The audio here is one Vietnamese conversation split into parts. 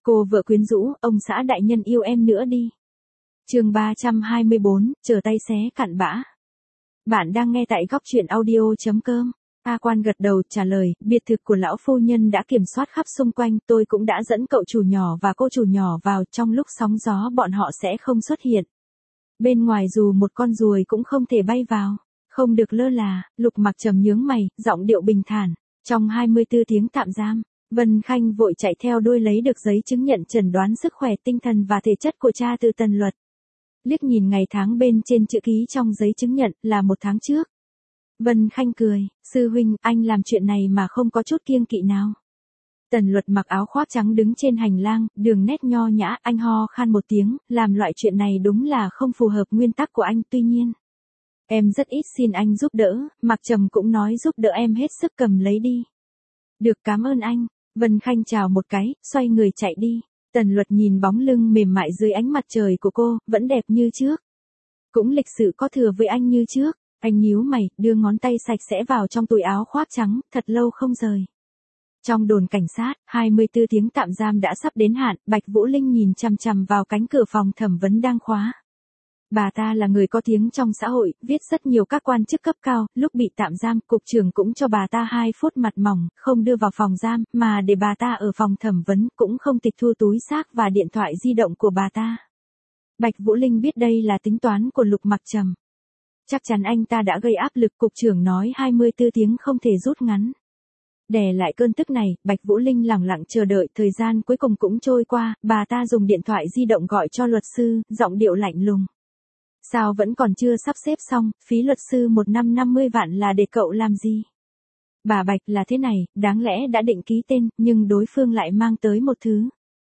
Cô vợ quyến rũ, ông xã đại nhân yêu em nữa đi. Chương 324, chờ tay xé cặn bã. Bạn đang nghe tại góc truyện audio.com. A Quan gật đầu trả lời, biệt thự của lão phu nhân đã kiểm soát khắp xung quanh, tôi cũng đã dẫn cậu chủ nhỏ và cô chủ nhỏ vào, trong lúc sóng gió bọn họ sẽ không xuất hiện. Bên ngoài dù một con ruồi cũng không thể bay vào, không được lơ là. Lục Mặc Trầm nhướng mày, giọng điệu bình thản. Trong 24 tiếng tạm giam, Vân Khanh vội chạy theo đuôi lấy được giấy chứng nhận chẩn đoán sức khỏe tinh thần và thể chất của cha từ Tần Luật. Liếc nhìn ngày tháng bên trên chữ ký trong giấy chứng nhận là 1 tháng trước. Vân Khanh cười, sư huynh, anh làm chuyện này mà không có chút kiêng kỵ nào. Tần Luật mặc áo khoác trắng đứng trên hành lang, đường nét nho nhã, anh ho khan một tiếng, làm loại chuyện này đúng là không phù hợp nguyên tắc của anh, tuy nhiên. Em rất ít xin anh giúp đỡ, Mặc Trầm cũng nói giúp đỡ em hết sức, cầm lấy đi. Được, cảm ơn anh. Vân Khanh chào một cái, xoay người chạy đi. Tần Luật nhìn bóng lưng mềm mại dưới ánh mặt trời của cô, vẫn đẹp như trước. Cũng lịch sự có thừa với anh như trước. Anh nhíu mày, đưa ngón tay sạch sẽ vào trong túi áo khoác trắng, thật lâu không rời. Trong đồn cảnh sát, 24 tiếng tạm giam đã sắp đến hạn, Bạch Vũ Linh nhìn chằm chằm vào cánh cửa phòng thẩm vấn đang khóa. Bà ta là người có tiếng trong xã hội, viết rất nhiều các quan chức cấp cao, lúc bị tạm giam, cục trưởng cũng cho bà ta 2 phút mặt mỏng, không đưa vào phòng giam, mà để bà ta ở phòng thẩm vấn, cũng không tịch thu túi xác và điện thoại di động của bà ta. Bạch Vũ Linh biết đây là tính toán của Lục Mặc Trầm. Chắc chắn anh ta đã gây áp lực, cục trưởng nói 24 tiếng không thể rút ngắn. Đè lại cơn tức này, Bạch Vũ Linh lẳng lặng chờ đợi, thời gian cuối cùng cũng trôi qua, bà ta dùng điện thoại di động gọi cho luật sư, giọng điệu lạnh lùng. Sao vẫn còn chưa sắp xếp xong, phí luật sư 1 năm 50 vạn là để cậu làm gì? Bà Bạch là thế này, đáng lẽ đã định ký tên, nhưng đối phương lại mang tới một thứ.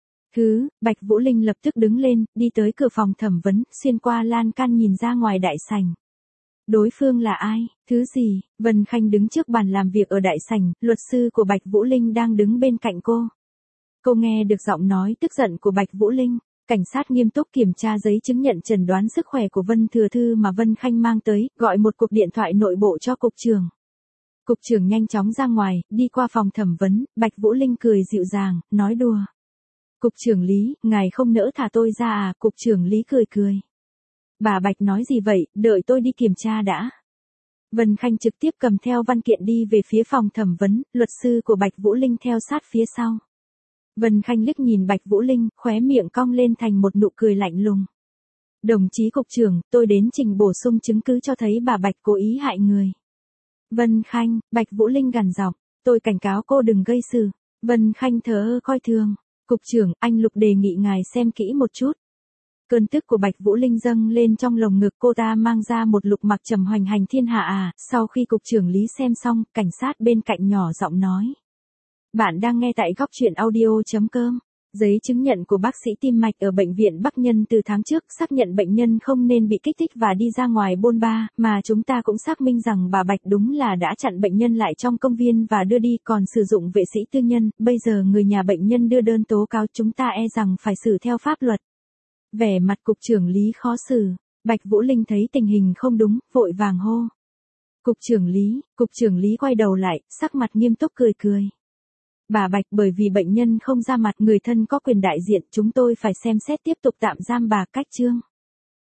Bạch Vũ Linh lập tức đứng lên, đi tới cửa phòng thẩm vấn, xuyên qua lan can nhìn ra ngoài đại sảnh. Đối phương là ai, thứ gì? Vân Khanh đứng trước bàn làm việc ở đại sảnh, luật sư của Bạch Vũ Linh đang đứng bên cạnh cô. Cô nghe được giọng nói tức giận của Bạch Vũ Linh. Cảnh sát nghiêm túc kiểm tra giấy chứng nhận chẩn đoán sức khỏe của Vân Thừa Thư mà Vân Khanh mang tới, gọi một cuộc điện thoại nội bộ cho cục trưởng. Cục trưởng nhanh chóng ra ngoài, đi qua phòng thẩm vấn, Bạch Vũ Linh cười dịu dàng, nói đùa. Cục trưởng Lý, ngài không nỡ thả tôi ra à? Cục trưởng Lý cười cười. Bà Bạch nói gì vậy, đợi tôi đi kiểm tra đã. Vân Khanh trực tiếp cầm theo văn kiện đi về phía phòng thẩm vấn, luật sư của Bạch Vũ Linh theo sát phía sau. Vân Khanh liếc nhìn Bạch Vũ Linh, khóe miệng cong lên thành một nụ cười lạnh lùng. Đồng chí cục trưởng, tôi đến trình bổ sung chứng cứ cho thấy bà Bạch cố ý hại người. Vân Khanh, Bạch Vũ Linh gằn giọng, tôi cảnh cáo cô đừng gây sự. Vân Khanh thờ ơ coi thường. Cục trưởng, anh Lục đề nghị ngài xem kỹ một chút. Cơn tức của Bạch Vũ Linh dâng lên trong lồng ngực, cô ta mang ra một Lục Mặc Trầm hoành hành thiên hạ à? Sau khi cục trưởng Lý xem xong, cảnh sát bên cạnh nhỏ giọng nói. Bạn đang nghe tại góc truyện audio.com. Giấy chứng nhận của bác sĩ tim mạch ở bệnh viện Bắc Nhân từ tháng trước xác nhận bệnh nhân không nên bị kích thích và đi ra ngoài bôn ba, mà chúng ta cũng xác minh rằng bà Bạch đúng là đã chặn bệnh nhân lại trong công viên và đưa đi, còn sử dụng vệ sĩ tư nhân. Bây giờ người nhà bệnh nhân đưa đơn tố cáo, chúng ta e rằng phải xử theo pháp luật. Vẻ mặt cục trưởng Lý khó xử. Bạch Vũ Linh thấy tình hình không đúng, vội vàng hô. Cục trưởng Lý quay đầu lại, sắc mặt nghiêm túc cười cười. Bà Bạch, bởi vì bệnh nhân không ra mặt, người thân có quyền đại diện, chúng tôi phải xem xét tiếp tục tạm giam bà. Cách chương